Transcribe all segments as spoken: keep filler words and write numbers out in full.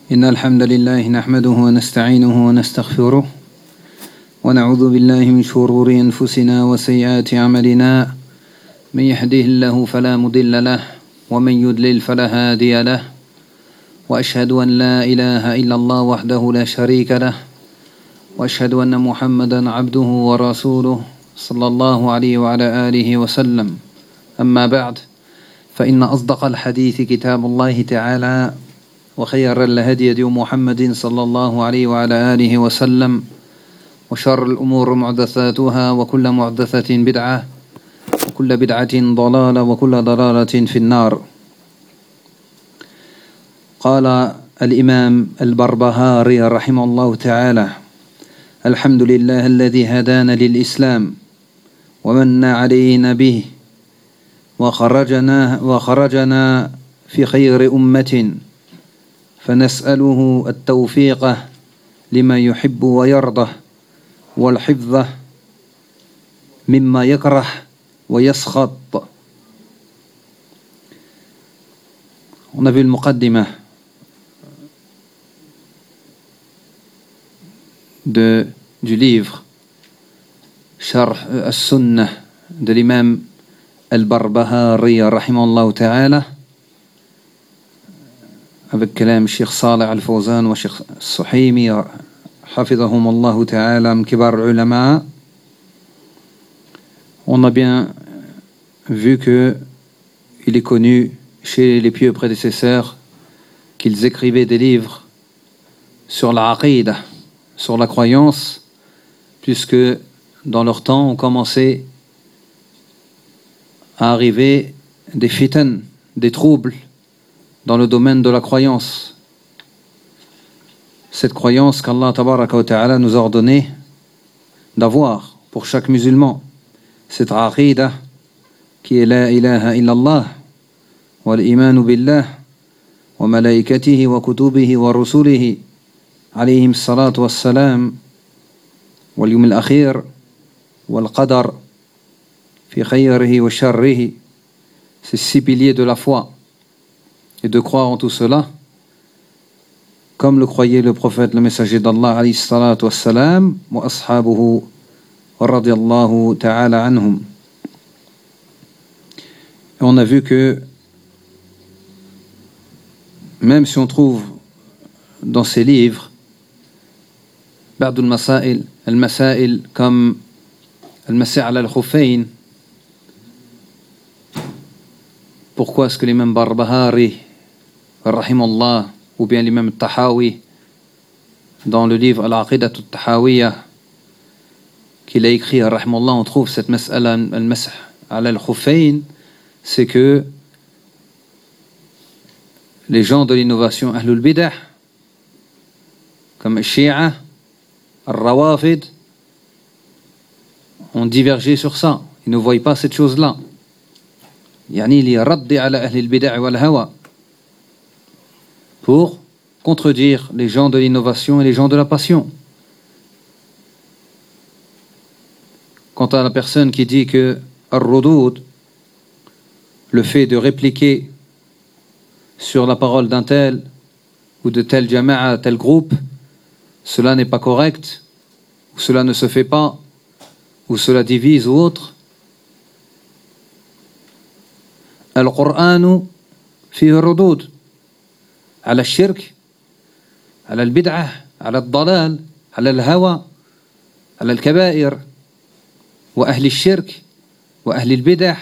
إن الحمد لله نحمده ونستعينه ونستغفره ونعوذ بالله من شرور أنفسنا وسيئات أعمالنا من يهده الله فلا مضل له ومن يضلل فلا هادي له وأشهد أن لا إله إلا الله وحده لا شريك له وأشهد أن محمدا عبده ورسوله صلى الله عليه وعلى آله وسلم. أما بعد فإن أصدق الحديث كتاب الله تعالى وخير الهدي هدي محمد صلى الله عليه وعلى آله وسلم وشر الأمور محدثاتها وكل محدثة بدعة وكل بدعة ضلالة وكل ضلالة في النار. قال الإمام البربهاري رحمه الله تعالى: الحمد لله الذي هدانا للإسلام ومن علينا به وخرجنا وخرجنا في خير أمة فنسأله التوفيق لما يحب ويرضى والحفظ مما يكره ويسخط. On a vu le muqaddimah de du livre Sharh as-Sunnah de l'imam Al-Barbahari rahimahullah ta'ala avec كلام الشيخ صالح الفوزان والشيخ السحيمي حفظهم الله تعالى من كبار العلماء. On a bien vu que il est connu chez les pieux prédécesseurs qu'ils écrivaient des livres sur la aqidah, sur la croyance, puisque dans leur temps on commençait à arriver des fitan, des troubles dans le domaine de la croyance. Cette croyance qu'Allah tabaraka wa ta'ala nous a ordonné d'avoir pour chaque musulman, cette aqidah qui est la ilaha illallah wal imanu billah wa malaikatihi wa kutubihi wa rusulihi alayhim salatu wassalam wal yawm al-akhir wal qadar fi khayrihi wa sharrihi. Ces six piliers de la foi, et de croire en tout cela comme le croyait le prophète, le messager d'Allah alayhi salatu wassalam wa ashabuhu radiyallahu ta'ala anhum. Et on a vu que même si on trouve dans ces livres ba'd al-masail al-masail comme al-masih' ala al-khuffayn, pourquoi est-ce que l'imam Barbahari rahimahullah ou bien l'imam Tahawi dans le livre Al-Aqidah Al-Tahawiyya qu'il a écrit rahimahullah, on trouve cette mas'ala al-masih' ala al-khuffayn, c'est que les gens de l'innovation Ahlul Bid'ah comme Al-Shi'a, Al-Rawafid ont divergé sur ça. Ils ne voient pas cette chose-là. يعني ليرد على أهل البدع والهوى, pour contredire les gens de l'innovation et les gens de la passion. Quant à la personne qui dit que ar-rudud, le fait de répliquer sur la parole d'un tel ou de tel jama'a, tel groupe, cela n'est pas correct, ou cela ne se fait pas, ou cela divise ou autre. القرآن فيه ردود على الشرك، على البدعة، على الضلال، على الهوى، على الكبائر وأهل الشرك وأهل البدع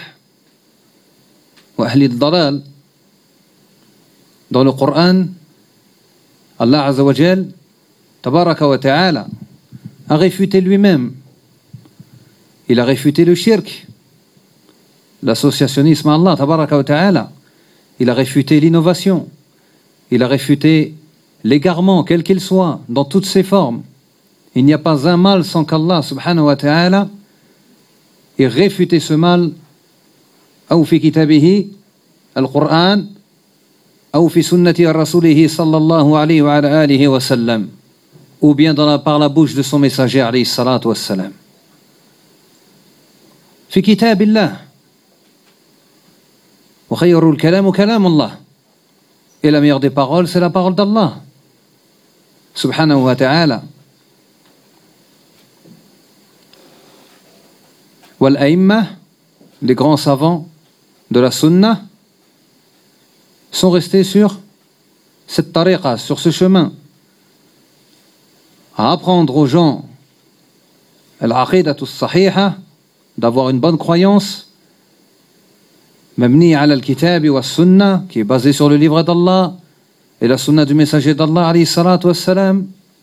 وأهل الضلال. Dans le Coran, Allah Azza wa Jal tabaraka wa ta'ala a réfuté lui-même. Il a réfuté le shirk, l'associationnisme à Allah tabaraka wa ta'ala. Il a réfuté l'innovation, il a réfuté l'égarement quel qu'il soit dans toutes ses formes. Il n'y a pas un mal sans qu'Allah subhanahu wa ta'ala ait réfuté ce mal ou fi kitabihi al-Qur'an ou fi sunnati rasulihi sallallahu alayhi wa ala alihi wa sallam, ou bien dans la, par la bouche de son messager alayhi salatu wa sallam. Fi kitabillah وخير الكلام كلام الله. Et la meilleure des paroles, c'est la parole d'Allah. subhanahu wa ta'ala. Wal aïmma, les grands savants de la sunna, sont restés sur cette tariqa, sur ce chemin, à apprendre aux gens al-aqidatu as-sahiha, d'avoir une bonne croyance, mabni ala al-kitab wa sunna, qui est basée sur le livre d'Allah et la sunna du messager d'Allah alayhi salatu wassalam,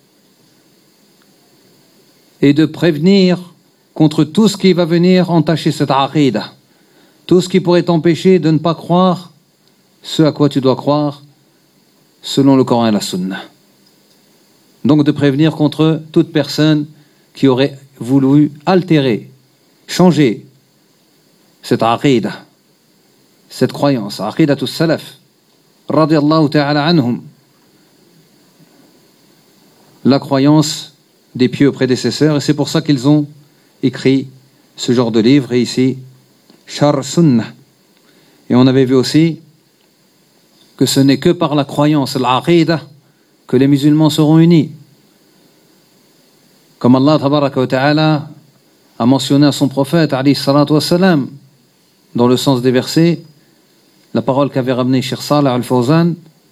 et de prévenir contre tout ce qui va venir entacher cette aqida, tout ce qui pourrait t'empêcher de ne pas croire ce à quoi tu dois croire selon le Coran et la sunna. Donc de prévenir contre toute personne qui aurait voulu altérer, changer cette aqida, cette croyance, aqidatus salaf, radiyallahu ta'ala anhum, la croyance des pieux prédécesseurs, et c'est pour ça qu'ils ont écrit ce genre de livre, et ici, Sharh Sunnah. Et on avait vu aussi que ce n'est que par la croyance, l'aqidah, que les musulmans seront unis. Comme Allah tabaraka wa ta'ala a mentionné à son prophète, alayhi salatu wassalam, dans le sens des versets, la parole qu'avait ramenée Cheikh Salih al-Fawzan,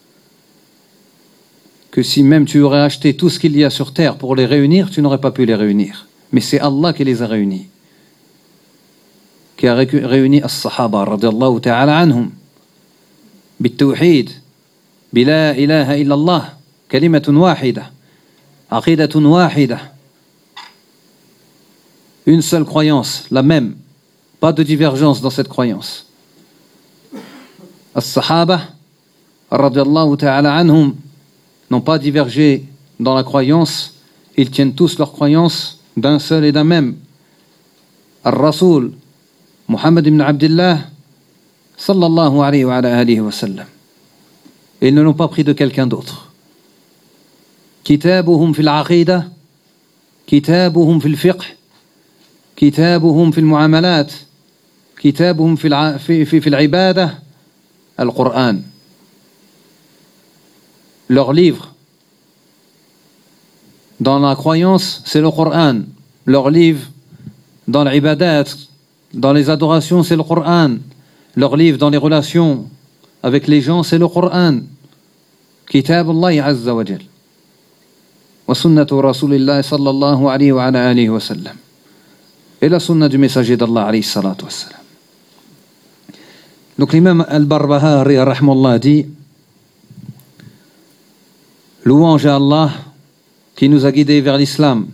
que si même tu aurais acheté tout ce qu'il y a sur terre pour les réunir, tu n'aurais pas pu les réunir. Mais c'est Allah qui les a réunis, qui a réuni as-sahaba radiyallahu ta'ala anhum بالتوحيد بلا إله إلا الله كلمة واحدة عقيدة واحدة, une seule croyance, la même, pas de divergence dans cette croyance. As-sahaba radiyallahu ta'ala anhum n'ont pas divergé dans la croyance, ils tiennent tous leur croyance d'un seul et d'un même. Al-Rasoul Muhammad ibn Abdullah sallallahu alayhi wa alihi wa sallam. Ils ne l'ont pas pris de quelqu'un d'autre. Kitabuhum fil aqida, kitabuhum fil fiqh, kitabuhum fil muamalat, kitabuhum fil fil ibadah, al-Qur'an. Leur livre dans la croyance, c'est le Qur'an. Leur livre dans l'ibadat, dans les adorations, c'est le Qur'an. Leur livre dans les relations avec les gens, c'est le Qur'an. Kitab Allah Azza wa Jal. Wa sunnatu Rasulillah sallallahu alayhi wa ala alihi wa sallam. Et la sunna du messager d'Allah alayhi salatu wa sallam. Donc l'imam al-Barbahari rahmallah dit: louange à Allah qui nous a guidés vers l'islam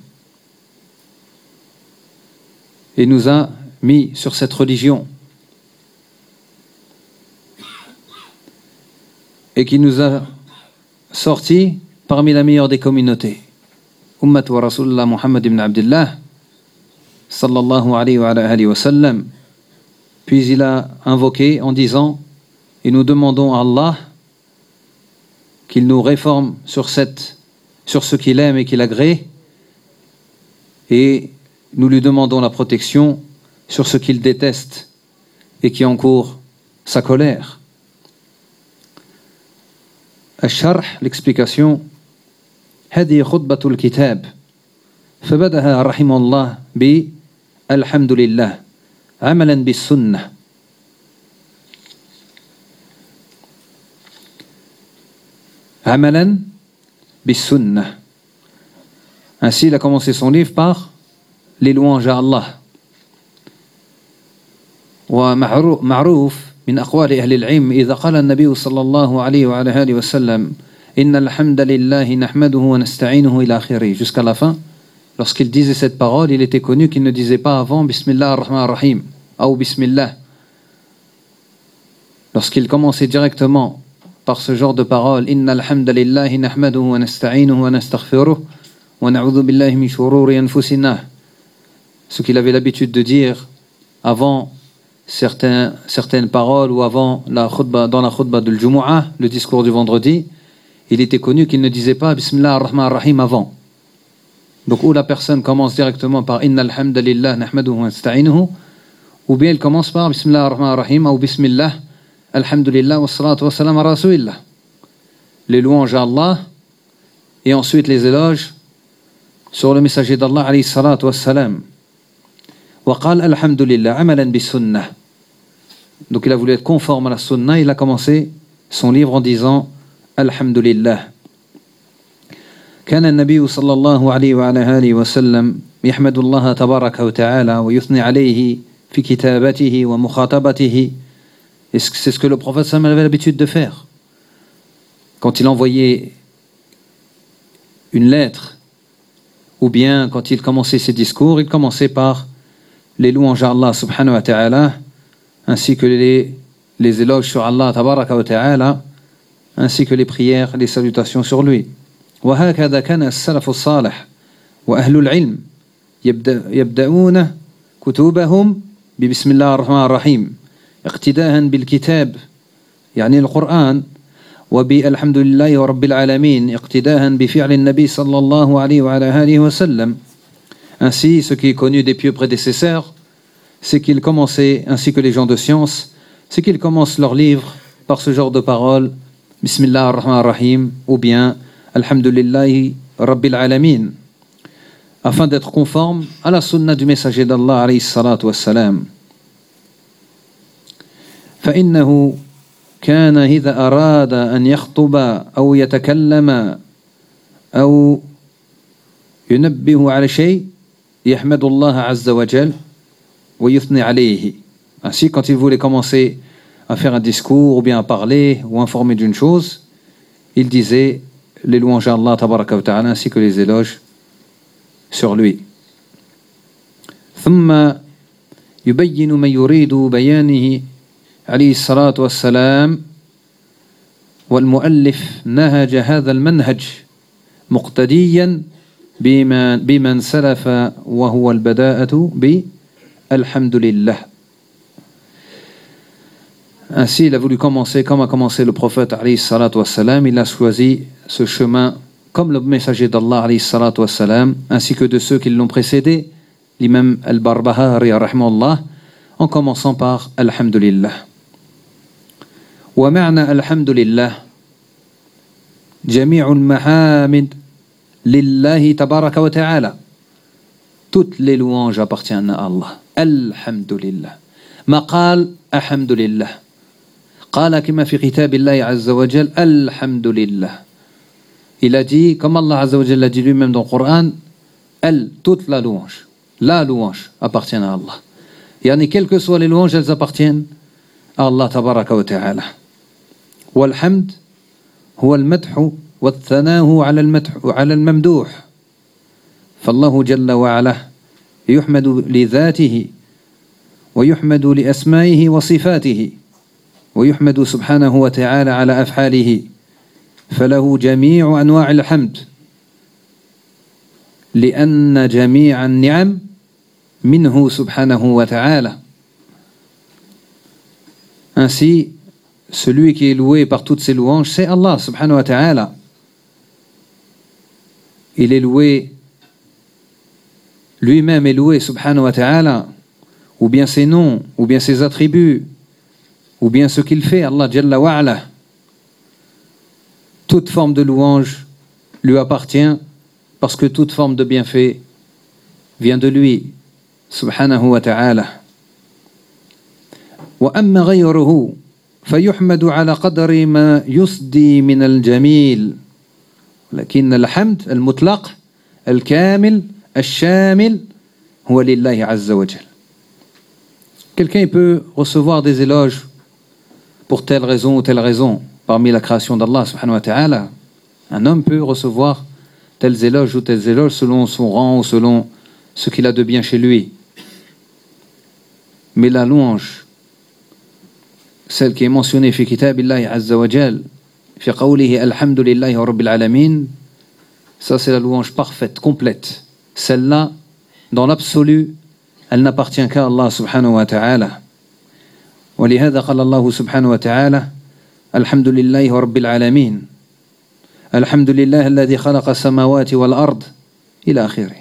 et nous a mis sur cette religion et qui nous a sortis parmi la meilleure des communautés. Ummat wa Rasulullah Muhammad ibn Abdullah sallallahu alayhi wa alihi wa sallam. Puis il a invoqué en disant: et nous demandons à Allah qu'il nous réforme sur, cette, sur ce qu'il aime et qu'il agrée, et nous lui demandons la protection sur ce qu'il déteste et qui encourt sa colère. الشرح, l'explication: هذه خطبة الكتاب فبدأها رحمه الله بالحمد لله عملا بالسنة. عملا بالسنة. Ainsi, il a commencé son livre par les louanges à Allah. ومعروف من أقوال أهل العلم إذا قال النبي صلى الله عليه وعلى آله وسلم إن الحمد لله نحمده ونستعينه إلى آخره, jusqu'à la fin. Lorsqu'il disait cette parole, il était connu qu'il ne disait pas avant Bismillah ar-Rahman ar-Rahim ou Bismillah. Lorsqu'il commençait directement par ce genre de parole, Inna alhamdulillahi nahmaduhu wa nasta'inuhu wa nastaghfiruh wa na'udhu billahi min shururi anfusina, ce qu'il avait l'habitude de dire avant certains, certaines paroles ou avant la khutbah, dans la khutbah de l'Jumu'ah, le discours du vendredi, il était connu qu'il ne disait pas Bismillah ar-Rahman ar-Rahim avant. Donc où la personne commence directement par Inna alhamdulillah nahmaduhu wa nasta'inuhu, ou bien elle commence par Bismillah ar-Rahman ar-Rahim ou Bismillah alhamdulillah wa salatu wa salam à Rasulillah. Les louanges à Allah et ensuite les éloges sur le messager d'Allah alayhi salatu wassalam. وقال الحمد لله عملا بالسنة. Donc il a voulu être conforme à la sunna, il a commencé son livre en disant Alhamdulillah. كان النبي صلى الله عليه وعلى آله وسلم يحمد الله تبارك وتعالى ويثني عليه في كتابته ومخاطبته. Et c'est ce que le prophète sallam avait l'habitude de faire. Quand il envoyait une lettre, ou bien quand il commençait ses discours, il commençait par les louanges à Allah subhanahu wa ta'ala, ainsi que les, les éloges sur Allah tabaraka wa ta'ala, ainsi que les prières, les salutations sur lui. وهكذا كان السلف الصالح وأهل العلم يبدأون كتبهم ببسم الله الرحمن الرحيم اقتداء بالكتاب يعني القرآن وبالحمد لله رب العالمين اقتداء بفعل النبي صلى الله عليه وعلى آله وسلم. Ainsi, ce qui est connu des pieux prédécesseurs, c'est qu'ils commençaient, ainsi que les gens de science, c'est qu'ils commencent leur livre par ce genre de paroles, Bismillah ar-Rahman ar-Rahim, ou bien Alhamdulillahi Rabbil Alamin, afin d'être conforme à la sunna du messager d'Allah alayhi salatu wassalam. فإنه كان إذا أراد أن يخطب أو يتكلم أو ينبه على شيء يحمد الله عز وجل ويثني عليه. Ainsi, quand il voulait commencer à faire un discours ou bien à parler ou informer d'une chose, il disait les louanges à Allah tabaraka wa ta'ala ainsi que les éloges sur lui. ثم يبين ما يريد بيانه عليه الصلاة والسلام والمؤلف نهج هذا المنهج مقتديا بمن, بمن سلف وهو البداءة بالحمد لله. Ainsi, il a voulu commencer comme a commencé le prophète alayhi salatu wassalam. Il a choisi ce chemin comme le messager d'Allah alayhi salatu wassalam, ainsi que de ceux qui l'ont précédé, l'imam al-Barbahari rahimahullah, en commençant par Alhamdulillah. ومعنى الحمد لله جميع المحامد لله تبارك وتعالى. Toutes les louanges appartiennent à Allah. Alhamdulillah. ما قال الحمد لله. قال كما في كتاب الله عز وجل الحمد لله. Il a dit, comme Allah Azza wa Jalla l'a dit lui-même dans le Coran, elle, toute la louange, la louange appartient à Allah. Yani, quelles que soient les louanges, elles appartiennent à Allah tabaraka wa ta'ala. والحمد هو المدح والثناء على المدح على الممدوح. فالله جل وعلا يحمد لذاته ويحمد لأسمائه وصفاته ويحمد سبحانه وتعالى على أفعاله فله جميع أنواع الحمد لأن جميع النعم منه سبحانه وتعالى. Ainsi, celui qui est loué par toutes ses louanges, c'est Allah subhanahu wa ta'ala. Il est loué, lui-même est loué subhanahu wa ta'ala, ou bien ses noms, ou bien ses attributs, ou bien ce qu'il fait, Allah Jalla wa ala. Toute forme de louange lui appartient parce que toute forme de bienfait vient de lui, subhanahu wa ta'ala. وأما غيره فيحمد على قدر ما يصدي من الجميل لكن الحمد المطلق الكامل الشامل هو لله عز وجل. Quelqu'un peut recevoir des éloges pour telle raison ou telle raison parmi la création d'Allah subhanahu wa ta'ala. Un homme peut recevoir tels éloges ou tels éloges selon son rang ou selon ce qu'il a de bien chez lui. Mais la louange, celle qui est mentionnée fi kitabillahi azza wa jal, fi qawlihi alhamdulillahi rabbil alamin, ça c'est la louange parfaite, complète. Celle-là, dans l'absolu, elle n'appartient qu'à Allah subhanahu wa ta'ala. ولهذا قال الله سبحانه وتعالى الحمد لله رب العالمين الحمد لله الذي خلق السماوات والأرض إلى آخره.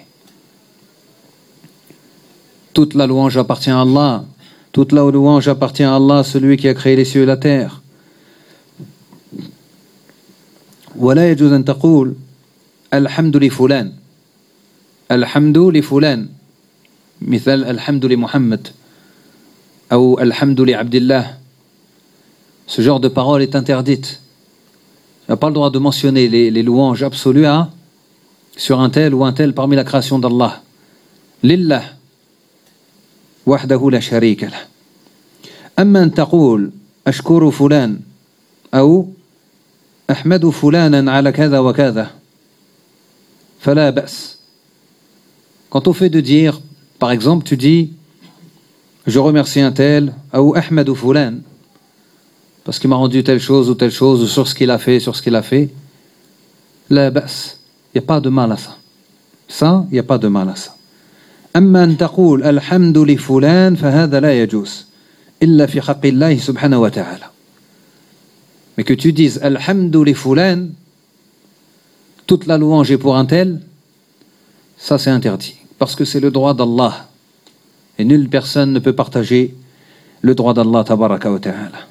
Toute la louange appartient à Allah. Toute la louange appartient à Allah, celui qui a créé les cieux et la terre. ولا يجوز أن تقول الحمد لفلان الحمد لفلان مثال الحمد لمحمد أو الحمد لعبد الله. Ce genre de parole est interdite. Tu n'as pas le droit de mentionner les, les louanges absolues à, sur un tel ou un tel parmi la création d'Allah. Lillah وحده لا شريك له. أما أن تقول أشكر فلان أو أحمد فلانا على كذا وكذا فلا بأس. Quant au fait de dire, par exemple, tu dis je remercie un tel ou Ahmed ou Fulan parce qu'il m'a rendu telle chose ou telle chose ou sur ce qu'il a fait, sur ce qu'il a fait. La ba's. Il n'y a pas de mal à ça. Ça, il n'y a pas de mal à ça. أما أن تقول الحمد لفلان فهذا لا يجوز إلا في حق الله سبحانه وتعالى. Mais que tu dises Alhamdu li fulan, toute la louange est pour un tel, ça c'est interdit. Parce que c'est le droit d'Allah. Et nulle personne ne peut partager le droit d'Allah tabaraka wa ta'ala.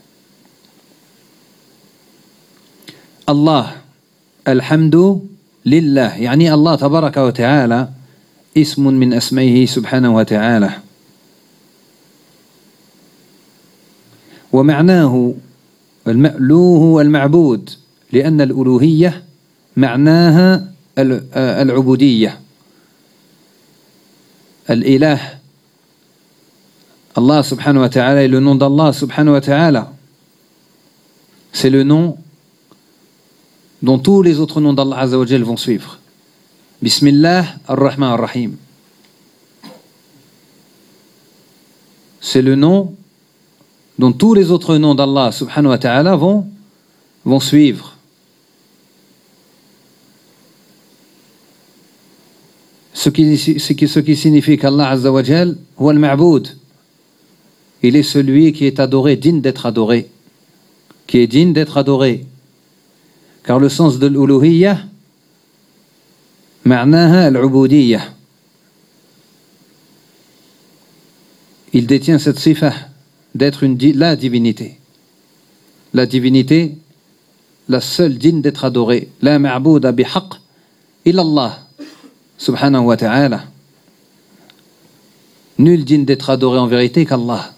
Allah, Alhamdu lillah, يعني Allah tabaraka wa ta'ala, اسم من أسمائه سبحانه وتعالى. ومعناه المألوه والمعبود لأن الألوهية معناها العبودية. الإله Allah subhanahu wa ta'ala est le nom d'Allah subhanahu wa ta'ala. C'est le nom dont tous les autres noms d'Allah azza wa jal vont suivre. Bismillah ar-Rahman ar-Rahim. C'est le nom dont tous les autres noms d'Allah subhanahu wa ta'ala vont, vont suivre. Ce qui, ce qui, ce qui signifie qu'Allah azza wa jal huwa al-ma'boud. Il est celui qui est adoré, digne d'être adoré. Qui est digne d'être adoré. Car le sens de l'uluhiyya, ma'naha al-ubudiyya. Il détient cette sifa d'être une, la divinité. La divinité, la seule digne d'être adorée. La ma'bouda bihaq illa Allah subhanahu wa ta'ala. Nul digne d'être adoré en vérité qu'Allah.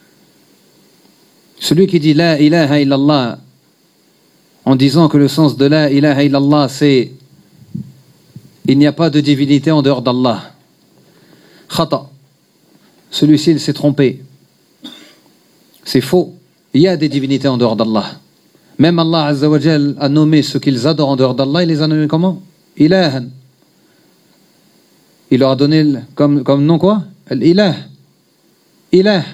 Celui qui dit la ilaha illallah en disant que le sens de la ilaha illallah c'est il n'y a pas de divinité en dehors d'Allah. Khata. Celui-ci il s'est trompé. C'est faux. Il y a des divinités en dehors d'Allah. Même Allah azza wa jal a nommé ceux qu'ils adorent en dehors d'Allah, il les a nommés comment? Ilahan. Il leur a donné comme, comme nom quoi? Al-Ilah. Ilah.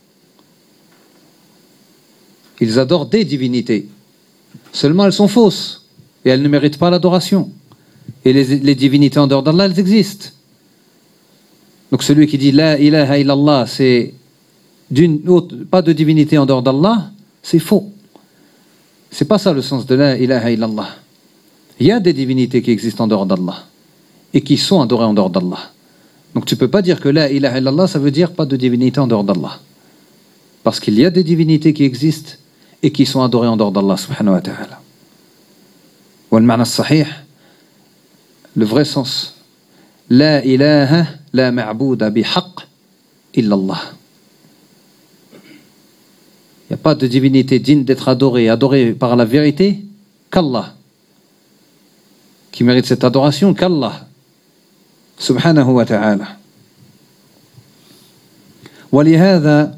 Ils adorent des divinités. Seulement elles sont fausses. Et elles ne méritent pas l'adoration. Et les, les divinités en dehors d'Allah, elles existent. Donc celui qui dit La ilaha illallah, c'est d'une autre, pas de divinité en dehors d'Allah, c'est faux. C'est pas ça le sens de La ilaha illallah. Il y a des divinités qui existent en dehors d'Allah et qui sont adorées en dehors d'Allah. Donc tu peux pas dire que La ilaha illallah, ça veut dire pas de divinité en dehors d'Allah. Parce qu'il y a des divinités qui existent et qui sont adorées en dehors d'Allah subhanahu wa ta'ala. Wal ma'na sahih, le vrai sens. La ilaha la ma'bouda bihaq illallah. Il n'y a pas de divinité digne d'être adorée, adorée par la vérité qu'Allah. Qui mérite cette adoration qu'Allah subhanahu wa ta'ala. ولهذا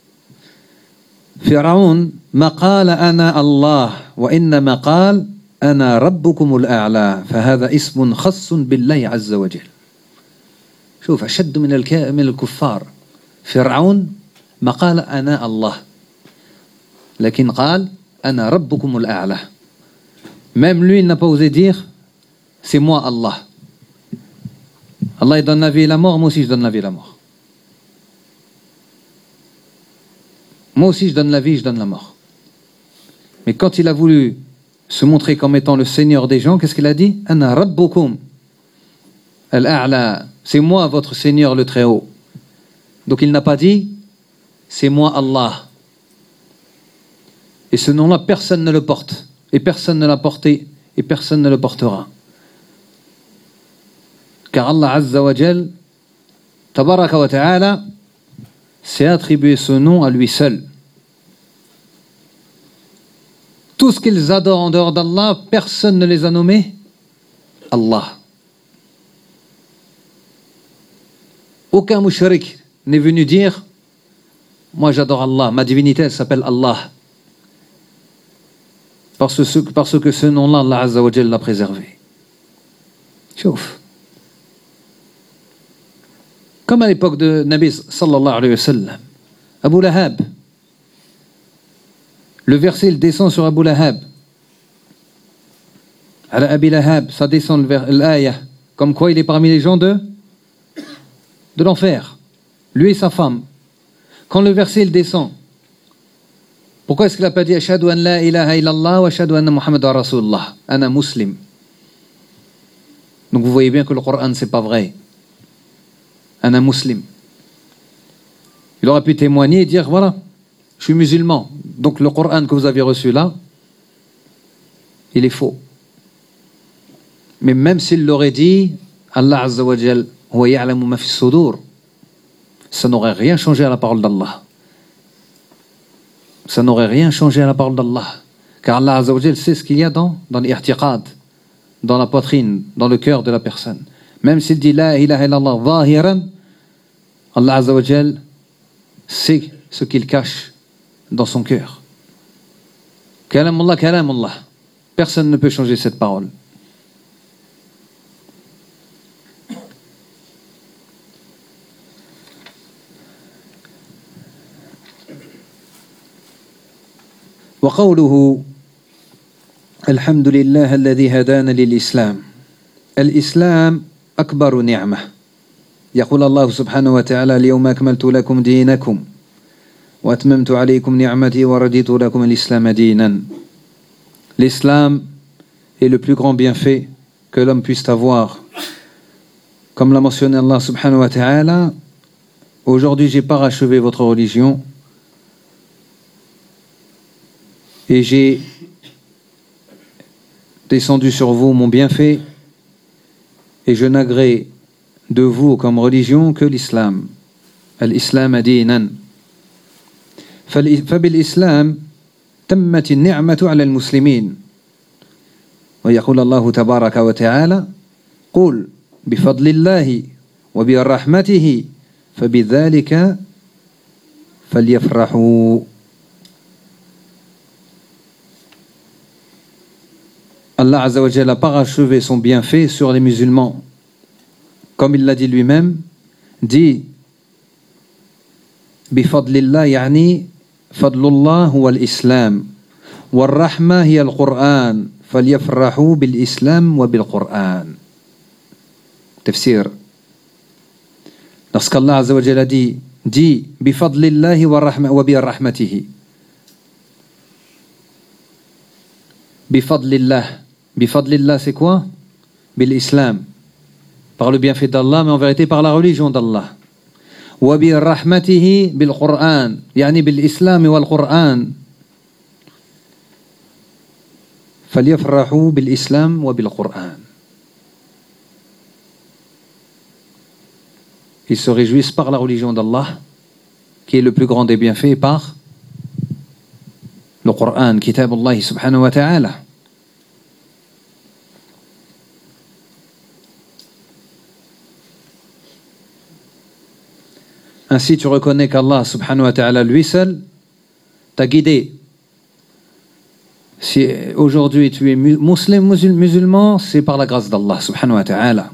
فرعون ما قال أنا الله وإنما قال أنا ربكم الأعلى فهذا اسم خاص بالله عز وجل. شوف أشد من من الكفار. فرعون ما قال أنا الله لكن قال أنا ربكم الأعلى. Même lui il n'a pas osé dire c'est moi Allah. Allah il donne la vie et la mort, moi aussi je donne la vie et la mort. Moi aussi je donne la vie, je donne la mort. Mais quand il a voulu se montrer comme étant le Seigneur des gens, qu'est-ce qu'il a dit? Ana rabbukum al-a'la. C'est moi votre Seigneur le Très-Haut. Donc il n'a pas dit c'est moi Allah. Et ce nom-là, personne ne le porte. Et personne ne l'a porté. Et personne ne le portera. Car Allah Azza wa Jal, Tabaraka wa Ta'ala, s'est attribué ce nom à lui seul. Tout ce qu'ils adorent en dehors d'Allah, personne ne les a nommés Allah. Aucun mushrik n'est venu dire moi j'adore Allah, ma divinité elle s'appelle Allah. Parce que, parce que ce nom-là, Allah Azza wa Jal l'a préservé. Chouf. Comme à l'époque de Nabi sallallahu alayhi wa sallam, Abu Lahab. Le verset il descend sur Abu Lahab. Ala Abi Lahab, ça descend l'ayah. Comme quoi il est parmi les gens de, de l'enfer. Lui et sa femme. Quand le verset il descend, pourquoi est-ce qu'il n'a pas dit Ashhadu an la ilaha illallah wa ashhadu anna Muhammadan Rasulullah, ana muslim. Donc vous voyez bien que le Coran c'est pas vrai. Ana muslim. Il aurait pu témoigner et dire voilà, je suis musulman. Donc le Coran que vous avez reçu là, il est faux. Mais même s'il l'aurait dit, Allah Azza wa Jal, huwa ya'lamu ma fi sudur, ça n'aurait rien changé à la parole d'Allah. Ça n'aurait rien changé à la parole d'Allah. Car Allah Azza wa Jal sait ce qu'il y a dans, dans l'irtiqad, dans la poitrine, dans le cœur de la personne. Même s'il dit la ilaha illallah zahiran, Allah Azza wa Jal sait ce qu'il cache dans son cœur. Kalam Allah, kalam Allah. Personne ne peut changer cette parole. وقوله الحمد لله الذي هدانا للإسلام. الإسلام أكبر نعمة. يقول الله سبحانه وتعالى اليوم أكملت لكم دينكم وأتممت عليكم نعمتي ورضيت لكم الإسلام دينا. L'islam est le plus grand bienfait que l'homme puisse avoir. Comme l'a mentionné Allah subhanahu wa ta'ala, aujourd'hui j'ai parachevé votre religion et j'ai descendu sur vous mon bienfait et je n'agrée de vous comme religion que l'islam. Al-Islam dinan. فبالإسلام تمت النعمة على المسلمين ويقول الله تبارك وتعالى قل بفضل الله وبرحمته فبذلك فليفرحوا. Allah Azza wa Jalla a parachevé son bienfait sur les musulmans. Comme il l'a dit lui-même, dit bifadlillah yani fadlullah huwa al-islam wal-rahma hiya al-Qur'an falyafrahu bil-islam wa bil-Qur'an. Tafsir. Lorsqu'Allah Azza wa Jalla dit dit bifadlillah wa bi-rahmatihi. Bifadlillah. Bifadlillah, c'est quoi? Bil-Islam. Par le bienfait d'Allah, mais en vérité par la religion d'Allah. Wa bi rahmatihi bil Qur'an, yani bil Islam wal Qur'an. Falyafrahu bil Islam wa bil Qur'an. Ils se réjouissent par la religion d'Allah, qui est le plus grand des bienfaits, par le Coran, Kitab Allah subhanahu wa ta'ala. Ainsi, tu reconnais qu'Allah subhanahu wa ta'ala, lui seul, t'a guidé. Si aujourd'hui tu es musulman, musulman, c'est par la grâce d'Allah subhanahu wa ta'ala.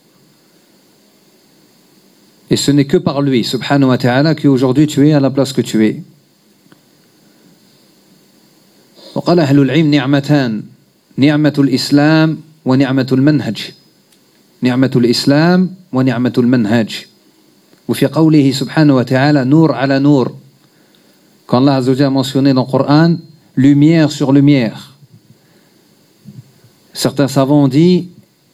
Et ce n'est que par lui subhanahu wa ta'ala qu'aujourd'hui tu es à la place que tu es. وقال أهل العلم نعمتان نعمة الإسلام ونعمة المنهج نعمة الإسلام ونعمة المنهج وفي قوله سبحانه وتعالى نور على نور. Quand Allah Azza wa Jalla a mentionné dans le Coran lumière sur lumière, certains savants ont dit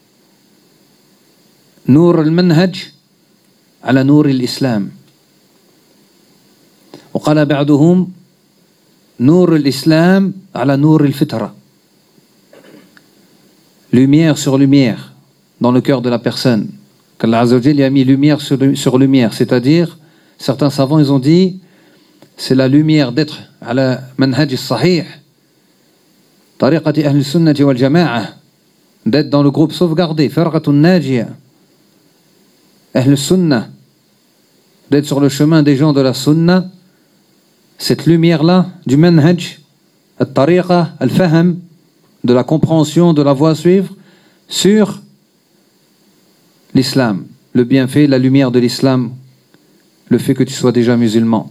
نور المنهج على نور الإسلام وقال بعضهم نور الإسلام على نور الفطرة. Lumière sur lumière dans le cœur de la personne. qu'Allah Azza wa Jal y a mis lumière sur, sur lumière, c'est-à-dire, certains savants, ils ont dit, c'est la lumière d'être à la manhaj sahih, tariqati ahl sunnati wal jama'a, d'être dans le groupe sauvegardé, farqatun najiyah, ahl sunnah, d'être sur le chemin des gens de la sunna, cette lumière-là, du manhaj, al-tariqa, al-faham, de la compréhension, de la voie à suivre, sur l'islam, le bienfait, la lumière de l'islam, le fait que tu sois déjà musulman.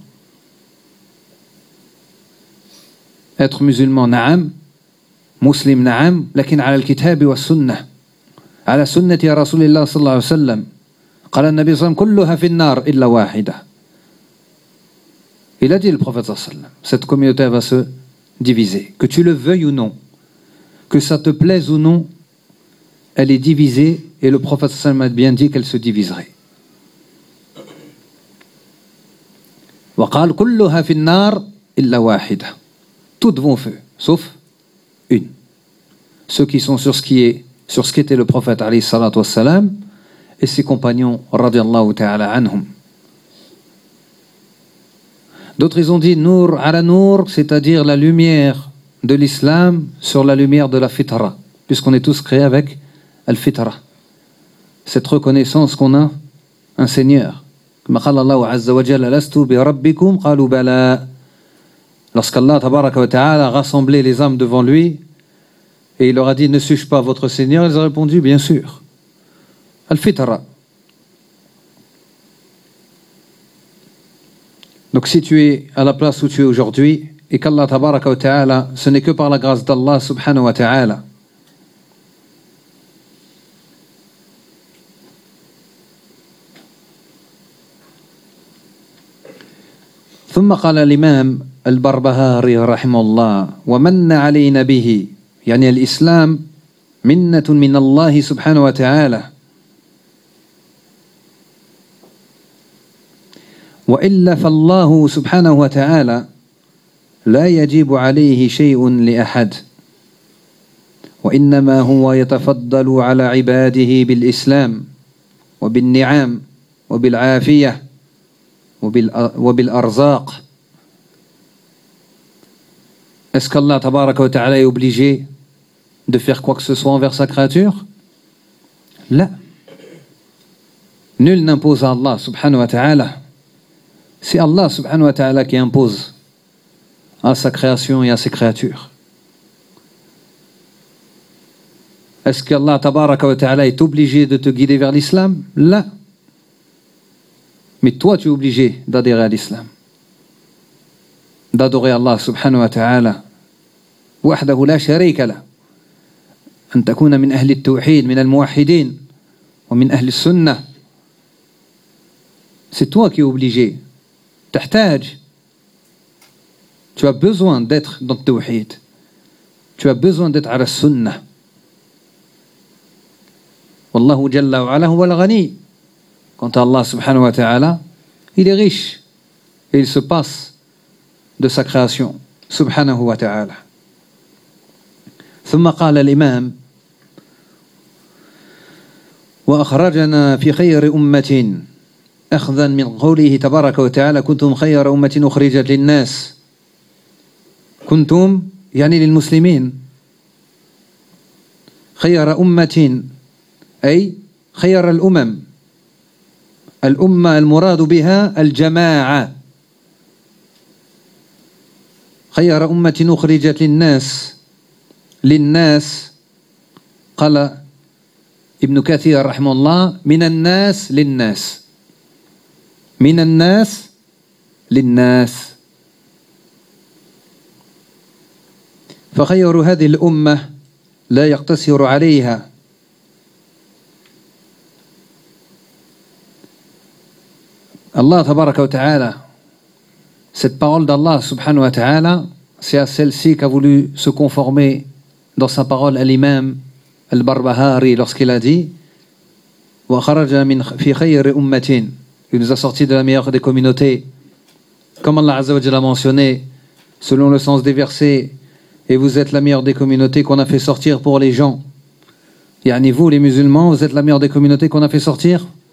Être musulman, na'am, muslim, na'am, lakin ala al-kitab wa sunnah, ala sunnati rasulillah sallallahu alayhi wa sallam. قال النبي صلى الله عليه وسلم كلها في النار إلا واحدة. Il a dit le prophète sallallahu alayhi wa sallam, cette communauté va se diviser, que tu le veuilles ou non, que ça te plaise ou non, elle est divisée, et le prophète sallallahu alayhi wa sallam a bien dit qu'elle se diviserait. وقال كلها في النار إلا واحدة. Toutes vont au feu, sauf une. Ceux qui sont sur ce qui est, sur ce qu'était le prophète alayhi salatu wassalam, et ses compagnons, radiyallahu ta'ala anhum. D'autres, ils ont dit Nour ala Nour, c'est-à-dire la lumière de l'islam sur la lumière de la fitra, puisqu'on est tous créés avec al-fitra. Cette reconnaissance qu'on a un Seigneur. Lorsqu'Allah tabaraka wa ta'ala a rassemblé les âmes devant lui, et il leur a dit ne suis-je pas votre Seigneur, ils ont répondu bien sûr. Al-Fitra. Donc si tu es à la place où tu es aujourd'hui et qu'Allah tabaraka wa ta'ala, ce n'est que par la grâce d'Allah subhanahu wa ta'ala. ثم قال الإمام البربهاري رحمه الله ومن علينا به يعني الإسلام منة من الله سبحانه وتعالى وإلا فالله سبحانه وتعالى لا يجب عليه شيء لأحد وإنما هو يتفضل على عباده بالإسلام وبالنعم وبالعافية وبالأرزاق. Est-ce qu'Allah tabaraka wa ta'ala est obligé de faire quoi que ce soit envers sa créature? Là. Nul n'impose à Allah subhanahu wa ta'ala. C'est Allah subhanahu wa ta'ala qui impose à sa création et à ses créatures. Est-ce qu'Allah tabaraka wa ta'ala est obligé de te guider vers l'islam? Là. Mais toi tu es obligé d'adhérer à l'islam, d'adorer Allah subhanahu wa ta'ala وحده لا شريك له أن تكون من أهل التوحيد من الموحدين ومن أهل السنة. C'est toi qui es obligé. تحتاج. Tu as besoin d'être dans le tawhid. Tu as besoin d'être à la sunnah. Wallahu jalla wa ala huwa al-ghani. Quant à Allah subhanahu wa ta'ala, il est riche et il se passe de sa création subhanahu wa ta'ala. ثم قال الإمام وأخرجنا في خير أمة أخذا من قوله تبارك وتعالى كنتم خير أمة أخرجت للناس. كنتم يعني للمسلمين خير أمة أي خير الأمم. الأمة المراد بها الجماعة. خير أمة أخرجت للناس. للناس قال ابن كثير رحمه الله من الناس للناس. من الناس للناس. فخير هذه الأمة لا يقتصر عليها. Allah tabaraka wa ta'ala, cette parole d'Allah subhanahu wa ta'ala, c'est à celle-ci qu'a voulu se conformer dans sa parole à l'imam al-Barbahari lorsqu'il a dit wa kharaja min fi khayri ummatin, il nous a sorti de la meilleure des communautés, comme Allah azza wa jalla a mentionné selon le sens des versets, et vous êtes la meilleure des communautés qu'on a fait sortir pour les gens. Yani vous les musulmans, vous êtes la meilleure des communautés qu'on a fait sortir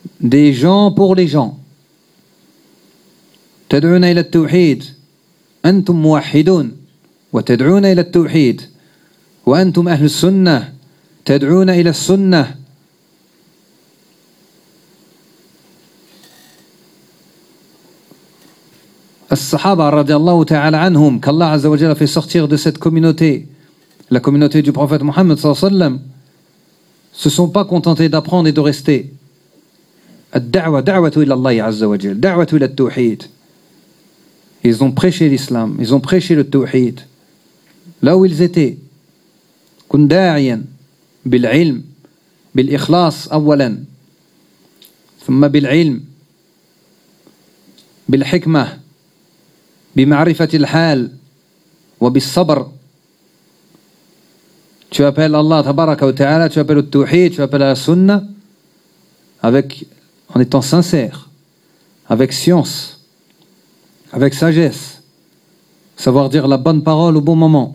des gens pour les gens. تدعون إلى التوحيد أنتم موحدون وتدعون إلى التوحيد وأنتم أهل السنة تدعون إلى السنة. الصحابة رضي الله تعالى عنهم qu'Allah Azza wa Jalla fait sortir de cette communauté, la communauté du prophète Mohammed sallallahu alayhi wa sallam, se sont pas contentés d'apprendre et de rester. الدعوة دعوة إلى الله عز وجل دعوة إلى التوحيد. Ils ont prêché l'islam, ils ont prêché le tawhid là où ils étaient. كن داعيا بالعلم بالإخلاص أولا ثم بالعلم بالحكمة بمعرفة الحال وبالصبر. Tu appelles Allah tabaraka wa ta'ala, tu appelles le tawhid, tu appelles la sunna avec, en étant sincère, avec science, avec sagesse, savoir dire la bonne parole au bon moment.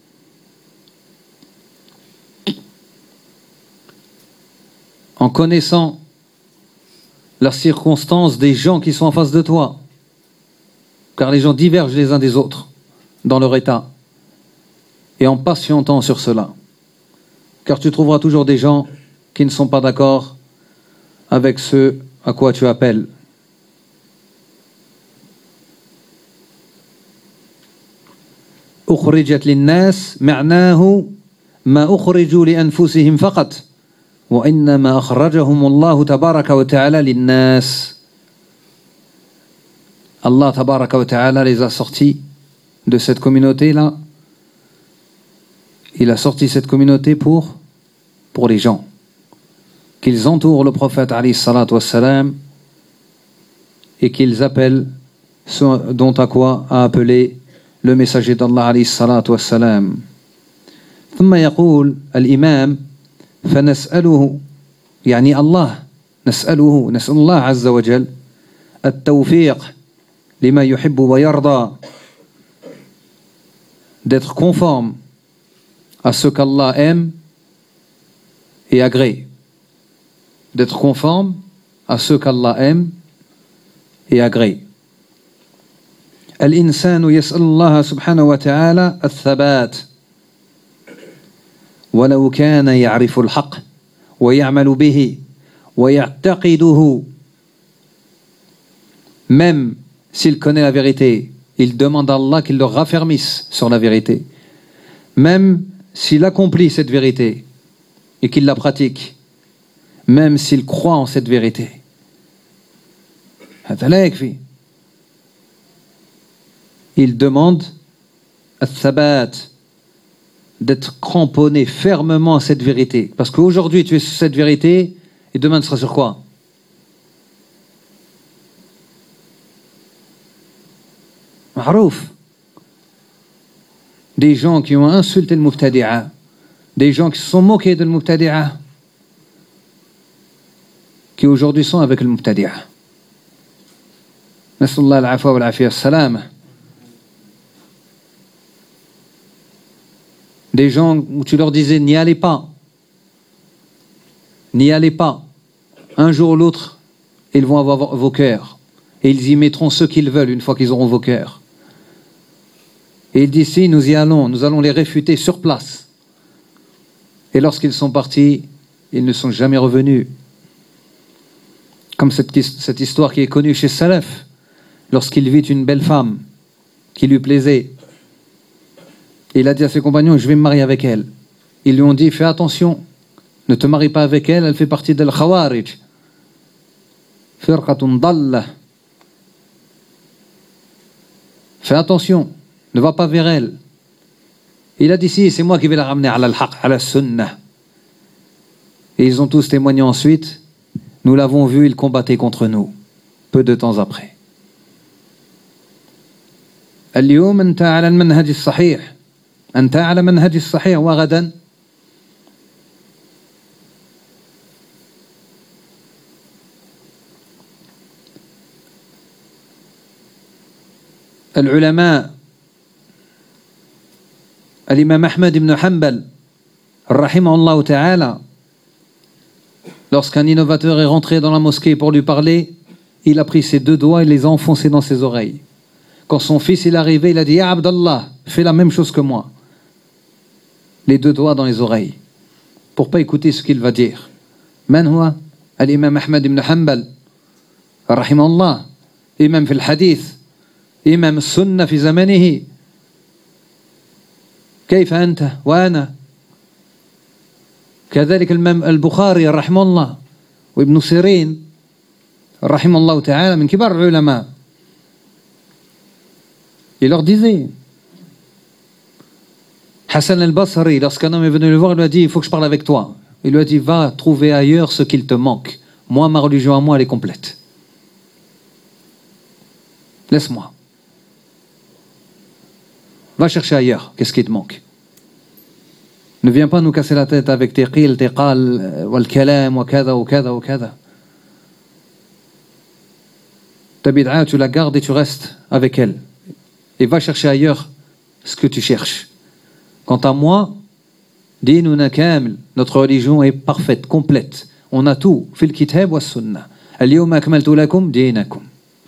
En connaissant las circonstances des gens qui sont en face de toi, car les gens divergent les uns des autres dans leur état, et en patientant sur cela, car tu trouveras toujours des gens qui ne sont pas d'accord avec ce à quoi tu appelles. أخرجت للناس معناه ما أخرجوا لأنفسهم فقط وإنما أخرجهم الله تبارك وتعالى للناس. Allah tabaraka wa ta'ala les a sortis de cette communauté-là. Il a sorti cette communauté pour, pour les gens. Qu'ils entourent le prophète alayhi salatu wassalam et qu'ils appellent ce dont à quoi a appelé le messager d'Allah alayhi salatu wassalam. ثم يقول الإمام فنسأله يعني الله نسأله نسأل الله عز وجل التوفيق لما يحب ويرضى, d'être conforme à ce qu'Allah aime et agrée, d'être conforme à ce qu'Allah aime et agrée. الإنسان يسأل الله سبحانه وتعالى الثبات ولو كان يعرف الحق ويعمل به ويعتقده. Même s'il connaît la vérité, il demande à Allah qu'il le raffermisse sur la vérité. Même s'il accomplit cette vérité et qu'il la pratique, même s'il croit en cette vérité. Il demande al-thabat, d'être cramponné fermement à cette vérité. Parce qu'aujourd'hui tu es sur cette vérité et demain tu seras sur quoi? Marouf. Des gens qui ont insulté le mubtadi'a, des gens qui se sont moqués de le mubtadi'a, qui aujourd'hui sont avec le mubtadi'a. Nasallallahu al-afwa wal-afiyya as-salama. Des gens où tu leur disais n'y allez pas, n'y allez pas. Un jour ou l'autre, ils vont avoir vos cœurs et ils y mettront ce qu'ils veulent une fois qu'ils auront vos cœurs. Et ils disent si nous y allons, nous allons les réfuter sur place. Et lorsqu'ils sont partis, ils ne sont jamais revenus. Comme cette, cette histoire qui est connue chez Salaf, lorsqu'il vit une belle femme qui lui plaisait. Il a dit à ses compagnons, je vais me marier avec elle. Ils lui ont dit, fais attention, ne te marie pas avec elle, elle fait partie de l'Khawarij. Firqatun dalla. Fais attention, ne va pas vers elle. Il a dit, si, c'est moi qui vais la ramener à l'haq, à la sunnah. Et ils ont tous témoigné ensuite, nous l'avons vu, il combattait contre nous, peu de temps après. اليوم أنت على المنهج الصحيح أنت على منهج الصحيح وغدا العلماء الإمام أحمد بن حنبل رحمه الله تعالى Lorsqu'un innovateur est rentré dans la mosquée pour lui parler, il a pris ses deux doigts et les a enfoncés dans ses oreilles. Quand son fils est arrivé, il a dit « Ya Abdallah, fais la même chose que moi ». Les deux doigts dans les oreilles, pour ne pas écouter ce qu'il va dire. Man huwa al-imam Ahmad ibn Hanbal, rahimahullah, imam fil hadith, imam sunnah fi zamanihi. كيف أنت وأنا كذلك الإمام البخاري رحمه الله وابن سيرين رحمه الله تعالى من كبار العلماء. Il leur disait, Hassan al-Basri, lorsqu'un homme est venu le voir, il lui a dit, il faut que je parle avec toi. Il lui a dit, va trouver ailleurs ce qu'il te manque. Moi, ma religion à moi, elle est complète. Laisse-moi. Va chercher ailleurs, qu'est-ce qui te manque. Ne viens pas nous casser la tête avec tes qil, tes qal, wal kalam, wa kada, wa kada, wa kada. Ta bid'a, tu la gardes et tu restes avec elle. Et va chercher ailleurs ce que tu cherches. Quant à moi, dinuna kamil, notre religion est parfaite, complète. On a tout, fil kitab wa sunnah. Al-yawma akmaltu lakum dinakum.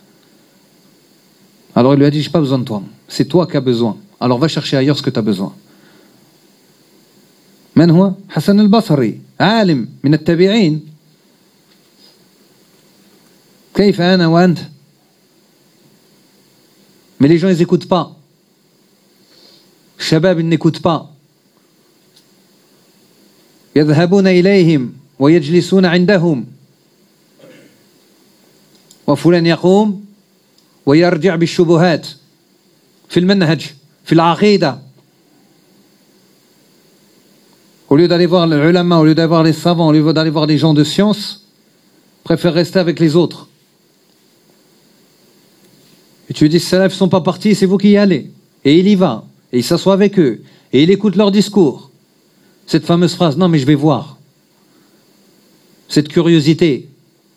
Alors il lui a dit, j'ai pas besoin de toi. C'est toi qui as besoin. Alors va chercher ailleurs ce que tu as besoin. من هو؟ حسن البصري عالم من التابعين. كيف أنا وأنت؟ Mais les gens ils n'écoutent pas. الشباب ils n'écoutent pas. يذهبون إليهم ويجلسون عندهم. وفلان يقوم ويرجع بالشبهات في المنهج في العقيدة. Au lieu d'aller voir les ulama, au lieu d'aller voir les savants, au lieu d'aller voir des gens de science, préfère rester avec les autres. Et tu lui dis, ces salafs ne sont pas partis, c'est vous qui y allez. Et il y va. Et il s'assoit avec eux. Et il écoute leur discours. Cette fameuse phrase, non mais je vais voir. Cette curiosité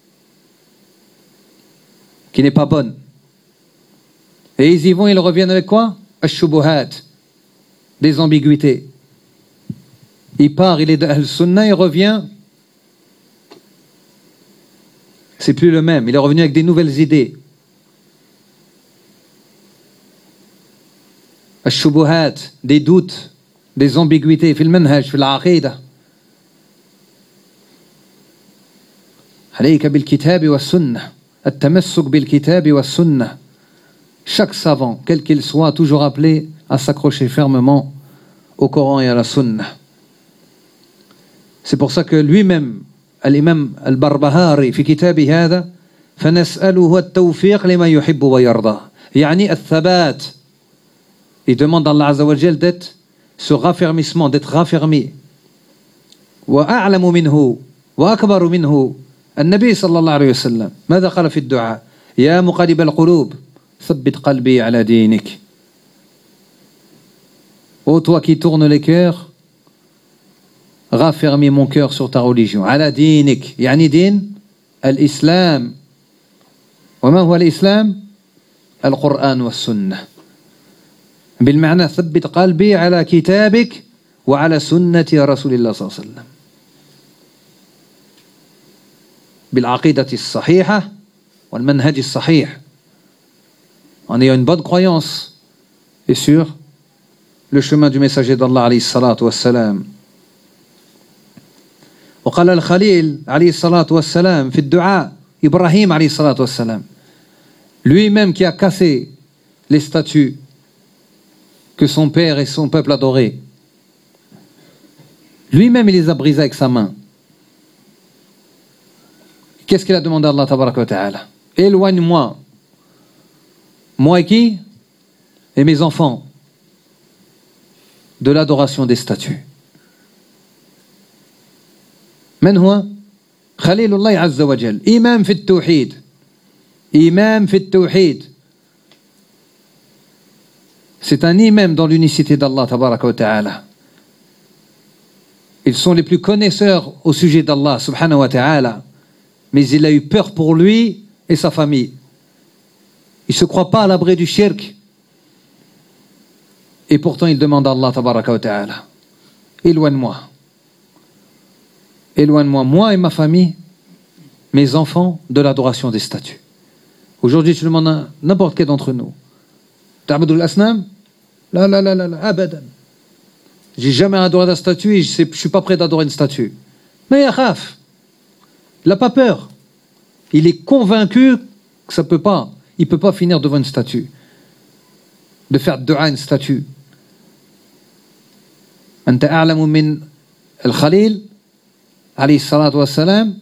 qui n'est pas bonne. Et ils y vont, ils reviennent avec quoi? Ash-shubuhat, des ambiguïtés. Il part, il est de Al-Sunnah, il revient. C'est plus le même. Il est revenu avec des nouvelles idées. Ash-shubuhat, des doutes, des ambiguïtés. Fil manhaj, fil aqida. Alayka bil kitab wa sunnah. At-tamassuk bil kitab wa sunnah. Chaque savant, quel qu'il soit, a toujours appelé à s'accrocher fermement au Coran et à la Sunna. C'est pour ça que lui-même, l'imam al-Barbahari, في كتابه هذا, فنسأله التوفيق لما يحب ويرضى. يعني الثبات. Il demande à Allah Azza wa Jal d'être ce raffermissement, d'être raffermi. وأعلم منه وأكبر منه النبي صلى الله عليه وسلم. ماذا قال في الدعاء؟ يا مقلب القلوب ثبت قلبي على دينك. Ô toi qui tournes les cœurs, raffermis mon cœur sur ta religion. على دينك يعني دين الإسلام. وما هو الإسلام؟ القرآن والسنة. بالمعنى ثبت قلبي على كتابك وعلى سنة رسول الله صلى الله عليه وسلم. بالعقيدة الصحيحة والمنهج الصحيح. En ayant une bonne croyance et sur le chemin du messager d'Allah alayhi salatu wassalam. وقال الخليل عليه الصلاة والسلام في الدعاء إبراهيم عليه الصلاة والسلام, lui-même qui a cassé les statues que son père et son peuple adoraient, lui-même il les a brisés avec sa main. Qu'est-ce qu'il a demandé à Allah tabaraka wa ta'ala? Éloigne-moi, moi et qui? Et mes enfants, de l'adoration des statues. من هو؟ خليل الله عز وجل. إمام في التوحيد. إمام في التوحيد. C'est un imam dans l'unicité d'Allah tabaraka wa ta'ala. Ils sont les plus connaisseurs au sujet d'Allah subhanahu wa ta'ala. Mais il a eu peur pour lui et sa famille. Il ne se croit pas à l'abri du shirk. Et pourtant il demande à Allah tabaraka wa ta'ala, éloigne-moi. éloigne-moi, moi et ma famille, mes enfants, de l'adoration des statues. Aujourd'hui, tu demandes à n'importe quel d'entre nous. Ta'budul l'asnam? La la la la la, abadan. J'ai jamais adoré la statue et je ne suis pas prêt d'adorer une statue. Mais yakhaf, il n'a pas peur. Il est convaincu que ça peut pas. Il ne peut pas finir devant une statue. De faire dua à une statue. أنت أعلم من الخليل عليه الصلاة والسلام.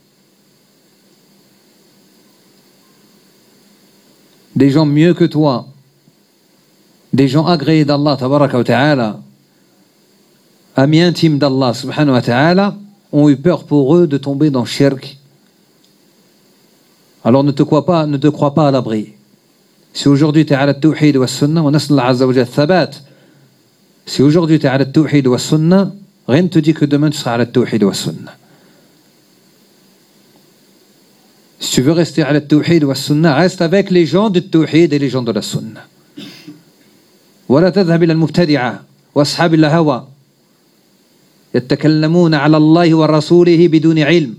Des gens mieux que toi, des gens agréés d'Allah tabaraka wa ta'ala, amis intimes d'Allah subhanahu wa ta'ala, ont eu peur pour eux de tomber dans shirk. Alors ne te crois pas, ne te crois pas à l'abri. Si aujourd'hui tu es à la tawhid wa sunnah, wa nas'al Allah azza wa jalla thabat. Si aujourd'hui tu es à la tawhid wa sunnah, rien ne te dit que demain tu seras à la tawhid wa sunnah. Si tu veux rester à la tawhid wa sunnah, reste avec les gens du tawhid et les gens de la sunnah. ولا تذهب إلى المبتدعة وأصحاب الهوى يتكلمون على الله ورسوله بدون علم.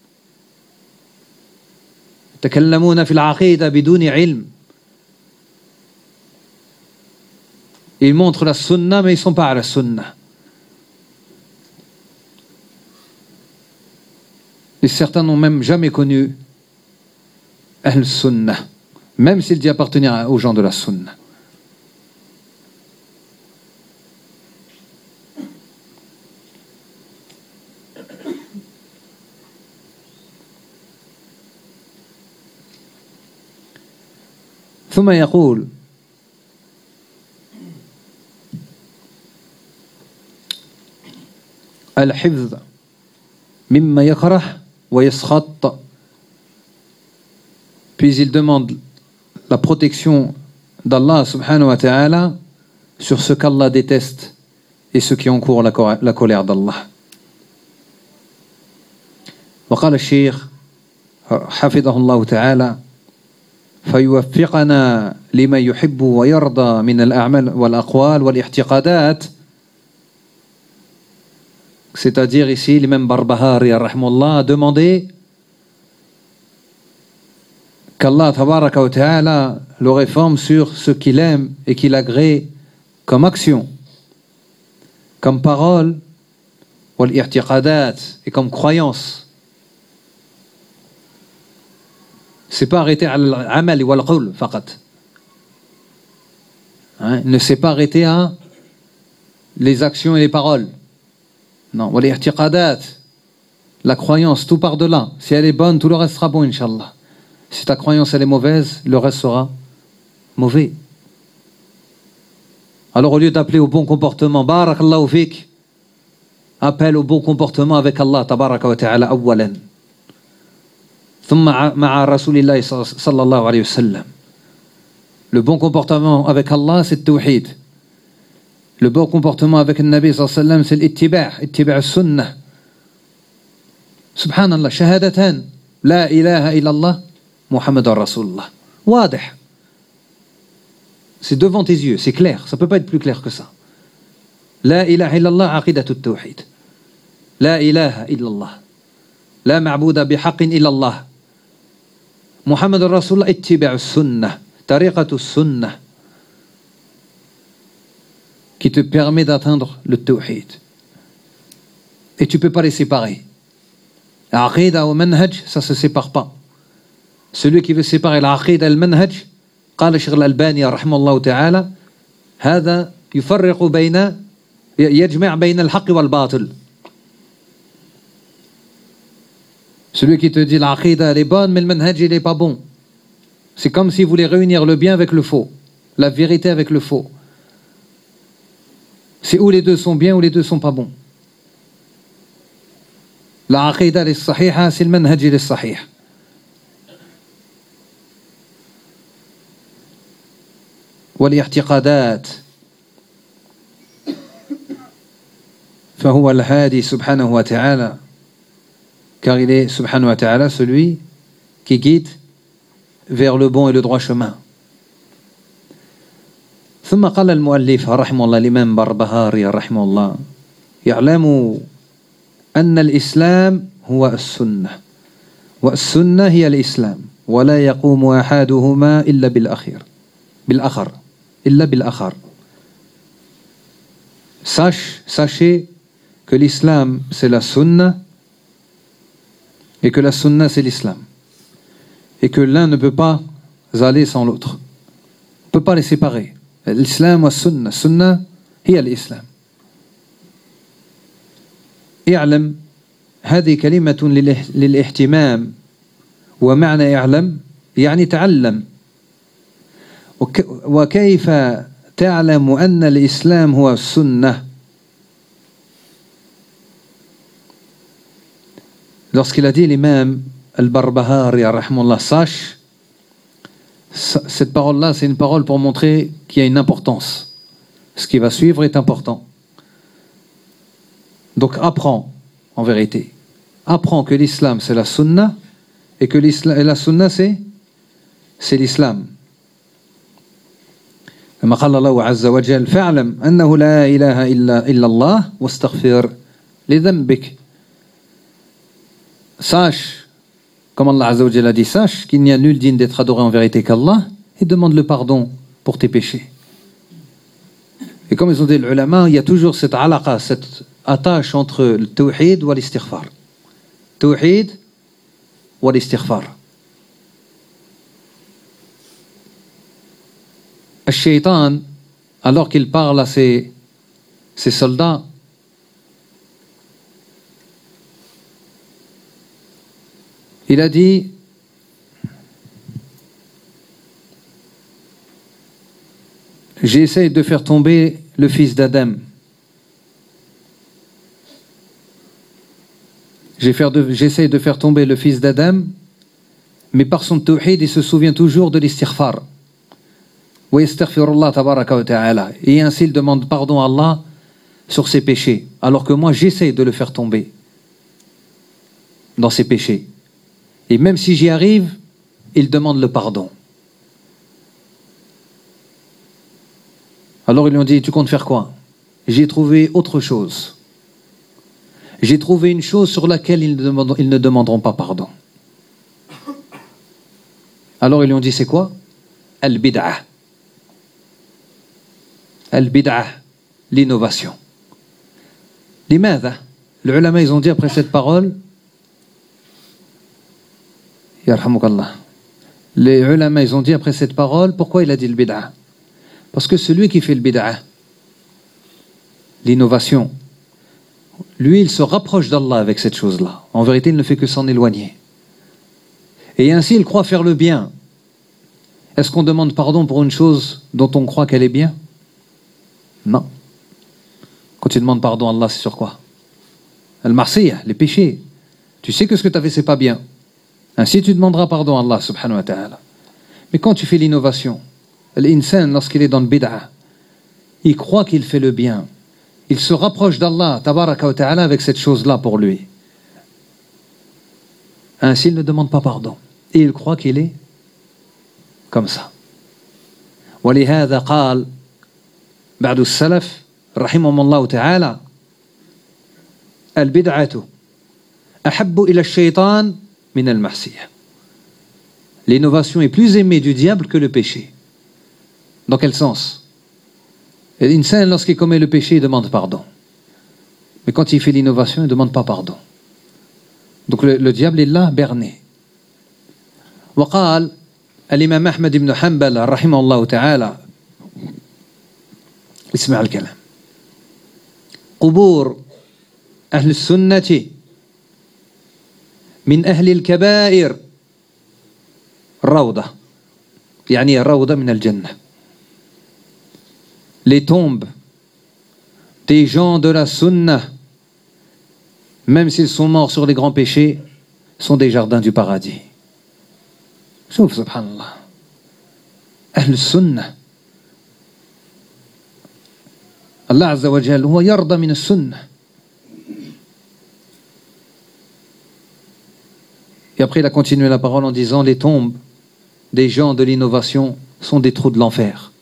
يتكلمون في العقيدة بدون علم. Ils montrent la sunna mais ils ne sont pas à la sunna. Et certains n'ont même jamais connu Ahl Sunnah, même s'il dit appartenir aux gens de la Sunnah. ثم يقول الحفظ مما يكره ويسخط. Puis il demande la protection d'Allah subhanahu wa ta'ala sur ce qu'Allah déteste et ce qui encourt la colère d'Allah. وقال الشيخ حفظه الله تعالى فيوفقنا لما يحب ويرضى من الأعمال والأقوال والاعتقادات. C'est-à-dire ici l'imam Barbahari rahimahullah a demandé qu'Allah tabaraka wa ta'ala le réforme sur ce qu'il aime et qu'il agrée comme action, comme parole, wal i'tiqadat, et comme croyance. C'est pas arrêté à l'amal wal qawl faqat. Hein, ne s'est pas arrêté à les actions et les paroles. Non, wal i'tiqadat, la croyance, tout par delà. Si elle est bonne, tout le reste sera bon, inshallah. Si ta croyance elle est mauvaise, le reste sera mauvais. Alors au lieu d'appeler au bon comportement, barakallahu fik, appelle au bon comportement avec Allah tabaraka wa ta'ala awwalan. Thumma ma'a rasulillahi sallallahu alayhi wa sallam. Le bon comportement avec Allah, c'est le tawhid. Le bon comportement avec le Nabi sallallahu alayhi wa sallam, c'est l'ittiba', ittiba' al-sunnah. Subhanallah, shahadatan, la ilaha illallah, Muhammad Rasulullah. Wadih. C'est devant tes yeux, c'est clair, ça ne peut pas être plus clair que ça. La ilaha illallah, aqidatu tawhid. La ilaha illallah. La ma'bouda bihaqqin illallah. Muhammad Rasulullah, ittiba' al-sunnah, tariqatu al-sunnah, qui te permet d'atteindre le tawhid. Et tu ne peux pas les séparer. Aqida ou manhaj, ça ne se sépare pas. Celui qui veut séparer l'aqida et le manhaj, قال الشيخ الألباني رحمه الله تعالى هذا يفرق بين يجمع بين الحق والباطل. Celui qui te dit l'aqida elle est bonne mais le manhaj il n'est pas bon. C'est comme s'il voulait réunir le bien avec le faux, la vérité avec le faux. C'est où les deux sont bien ou les deux sont pas bons. L'aqida elle est sahiha, c'est le manhaj il est sahih. والاعتقادات فهو الهادي سبحانه وتعالى, car il est subhanahu wa ta'ala celui qui guide vers le bon et le droit chemin. ثم قال المؤلف رحمه الله الإمام بربهاري رحمه الله يعلم أن الإسلام هو السنة والسنة هي الإسلام ولا يقوم أحدهما إلا بالأخير بالآخر إلا بالآخر. Sache, sachez que l'islam c'est la sunna et que la sunna c'est l'islam et que l'un ne peut pas aller sans l'autre, on ne peut pas les séparer. L'islam wa sunna, sunna هي الإسلام. اعلم هذه كلمة للاهتمام ومعنى اعلم يعني تعلم. وكيف تعلم أن الإسلام هو السنة؟ Lorsqu'il a dit l'imam al-Barbahari rahimahullah, sache, cette parole-là c'est une parole pour montrer qu'il y a une importance. Ce qui va suivre est important. Donc apprends en vérité. Apprends que l'islam c'est la sunna et que l'islam, et la sunna c'est c'est l'islam. كما قال الله عز وجل فاعلم أنه لا إله إلا إلا الله واستغفر لذنبك. Sache, comme Allah Azza wa Jalla a dit, sache qu'il n'y a nul digne d'être adoré en vérité qu'Allah et demande le pardon pour tes péchés. Et comme ils ont dit les ulama, il y a toujours cette alaqa, cette attache entre le tawhid ou l'istighfar. Tawhid ou l'istighfar. Le shaitan, alors qu'il parle à ses, ses soldats, il a dit j'essaie de faire tomber le fils d'Adam. J'essaie de faire tomber le fils d'Adam, mais par son tawhid, il se souvient toujours de l'istighfar. Et ainsi il demande pardon à Allah sur ses péchés, alors que moi j'essaie de le faire tomber dans ses péchés. Et même si j'y arrive, il demande le pardon. Alors ils lui ont dit, tu comptes faire quoi? J'ai trouvé autre chose. J'ai trouvé une chose sur laquelle ils ne demanderont, ils ne demanderont pas pardon. Alors ils lui ont dit, c'est quoi? Al-bid'ah. Al-bid'ah, l'innovation. لماذا? Les ulama, ils ont dit après cette parole, yarhamukallah. Les ulama, ils ont dit après cette parole, pourquoi il a dit le bid'ah? Parce que celui qui fait le bid'ah, l'innovation, lui, il se rapproche d'Allah avec cette chose-là. En vérité, il ne fait que s'en éloigner. Et ainsi, il croit faire le bien. Est-ce qu'on demande pardon pour une chose dont on croit qu'elle est bien? Non. Quand tu demandes pardon à Allah, c'est sur quoi? Al-Marsiyah, les péchés. Tu sais que ce que tu as fait, c'est pas bien. Ainsi, tu demanderas pardon à Allah, subhanahu wa ta'ala. Mais quand tu fais l'innovation, l'insan, lorsqu'il est dans le bid'ah, il croit qu'il fait le bien. Il se rapproche d'Allah, tabaraka wa ta'ala, avec cette chose-là pour lui. Ainsi, il ne demande pas pardon. Et il croit qu'il est comme ça. ولهذا قال بعض السلف رحمهم الله تعالى البدعة أحب إلى الشيطان من المعصية. L'innovation est plus aimée du diable que le péché. Dans quel sens? L'insan, lorsqu'il commet le péché, il demande pardon. Mais quand il fait l'innovation, il ne demande pas pardon. Donc le, le diable est là, berné. وقال الإمام أحمد بن حنبل رحمه الله تعالى اسمع الكلام قبور أهل السنة من أهل الكبائر روضة يعني روضة من الجنة. Les tombes des gens de la sunna, même s'ils sont morts sur les grands péchés, sont des jardins du paradis. شوف سبحان الله أهل السنة الله عز وجل هو يرضى من السنة. Et après il a continué la parole en disant les tombes des gens de l'innovation sont des trous de l'enfer.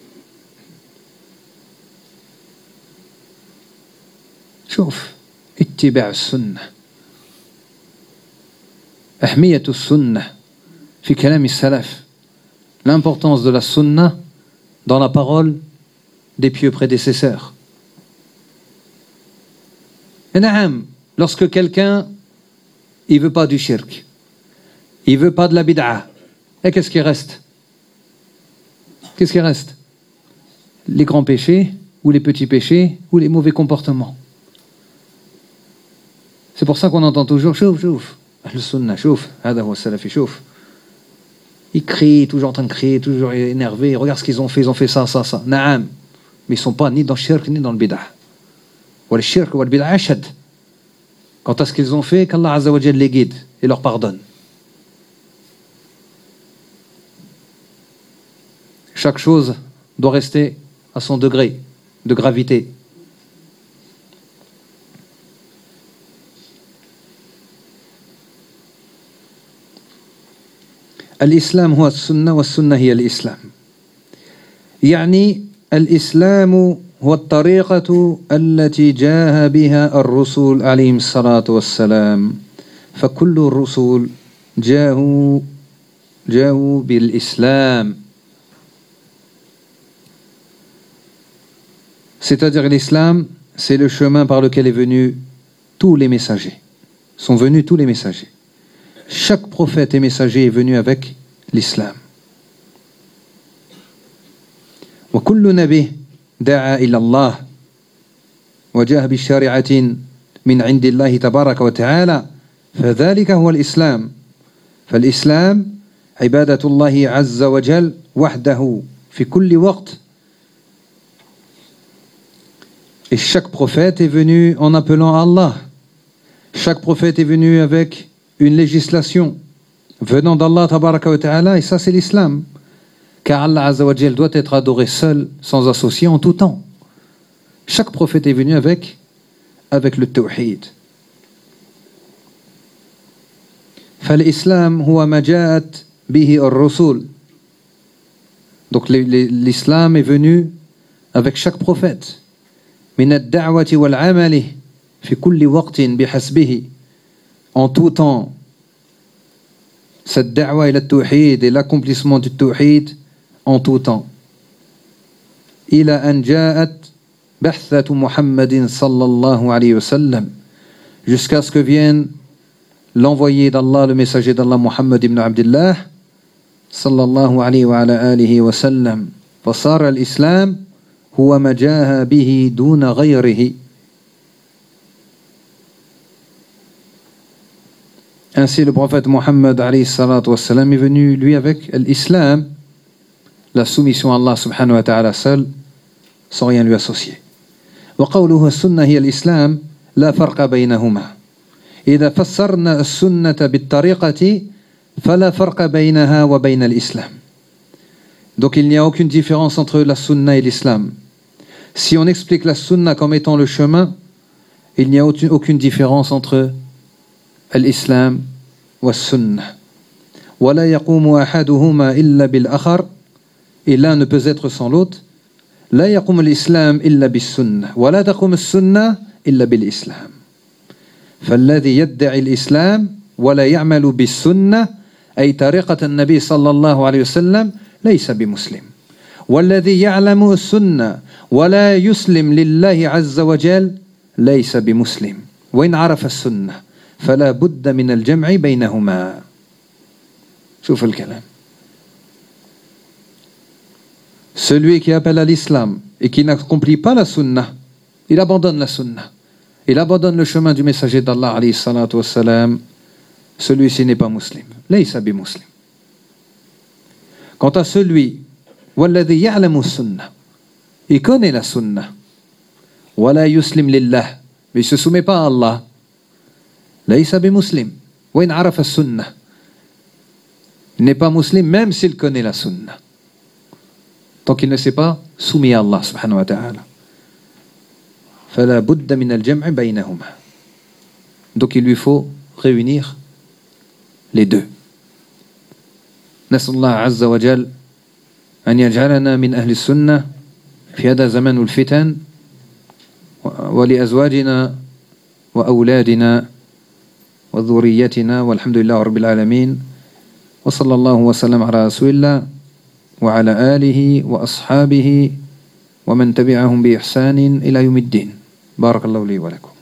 شوف اتباع السنة أهمية السنة في كلام السلف l'importance de la sunna dans la parole des pieux prédécesseurs. Et naam, lorsque quelqu'un il veut pas du shirk, il veut pas de la bid'a, et qu'est-ce qui reste? Qu'est-ce qui reste? Les grands péchés ou les petits péchés ou les mauvais comportements. C'est pour ça qu'on entend toujours chouf chouf le sunna chouf hada huwa salafi chouf. Ils crient, toujours en train de crier, toujours énervés. Regarde ce qu'ils ont fait, ils ont fait ça, ça, ça. Naam. Mais ils ne sont pas ni dans le shirk ni dans le bid'a. Ou le shirk ou le bid'a ashad. Quant à ce qu'ils ont fait, qu'Allah Azza wa Jal les guide et leur pardonne. Chaque chose doit rester à son degré de gravité. الإسلام هو السنة والسنة هي الإسلام. يعني الإسلام هو الطريقة التي جاء بها الرسل عليهم الصلاة والسلام. فكل الرسل جاءوا جاءوا بالإسلام. C'est-à-dire l'islam, c'est le chemin par lequel est venu tous les messagers. Sont venus tous les messagers. Chaque prophète et messager est venu avec l'islam. وكل نبي دعا إلى الله وجاء بشريعة من عند الله تبارك وتعالى فذلك هو الإسلام. فالإسلام عبادة الله عز وجل وحده في كل وقت. Et chaque prophète est venu en appelant à Allah. Chaque prophète est venu avec une législation venant d'Allah tabaraka wa ta'ala, et ça c'est l'islam. Car Allah Azza wa Jal doit être adoré seul, sans associé, en tout temps. Chaque prophète est venu avec, avec le tawhid. فالإسلام هو ما جاءت به الرسل. Donc l'islam est venu avec chaque prophète. من الدعوة والعمل في كل وقت بحسبه. En tout temps, cette da'wa et le tawhid et l'accomplissement du tawhid en tout temps. إلى أن جاءت بعثة محمد صلى الله عليه وسلم. Jusqu'à ce que vienne l'envoyé d'Allah, le messager d'Allah, Muhammad ibn Abdullah صلى الله عليه وعلى آله وسلم. فصار الإسلام هو ما جاء به دون غيره. Ainsi, le prophète Muhammad alayhi salatu wassalam est venu, lui, avec l'islam, la soumission à Allah subhanahu wa ta'ala seul, sans rien lui associer. وقوله السنة هي الإسلام لا فرق بينهما. إذا فسرنا السنة بالطريقة فلا فرق بينها وبين الإسلام. Donc il n'y a aucune différence entre la sunna et l'islam. Si on explique la sunna comme étant le chemin, il n'y a aucune différence entre الإسلام والسنة. ولا يقوم أحدهما إلا بالآخر. Et l'un ne peut être sans l'autre. لا يقوم الإسلام إلا بالسنة ولا تقوم السنة إلا بالإسلام. فالذي يدعي الإسلام ولا يعمل بالسنة أي طريقة النبي صلى الله عليه وسلم ليس بمسلم. والذي يعلم السنة ولا يسلم لله عز وجل ليس بمسلم. وإن عرف السنة فلا بد من الجمع بينهما. شوف الكلام. Celui qui appelle à l'islam et qui n'accomplit pas la sunna, il abandonne la sunna. Il abandonne le chemin du messager d'Allah alayhi salatu wassalam. Celui-ci n'est pas musulman. Laysa bi muslim. Quant à celui walladhi ya'lamu sunna, il connaît la sunna. Wala yuslim lillah, mais il ne se soumet pas à Allah. Laysa bi muslim. Wa in arafa sunna. Il n'est pas musulman même s'il connaît la sunna. Tant qu'il ne s'est pas soumis à Allah subhanahu wa ta'ala. فلا بد من الجمع بينهما. Donc il lui faut réunir les deux. نسأل الله عز وجل أن يجعلنا من أهل السنة في هذا زمن الفتن ولأزواجنا وأولادنا وذريتنا، والحمد لله رب العالمين. وصلى الله وسلم على رسول الله وعلى آله وأصحابه ومن تبعهم بإحسان إلى يوم الدين. بارك الله لي ولكم.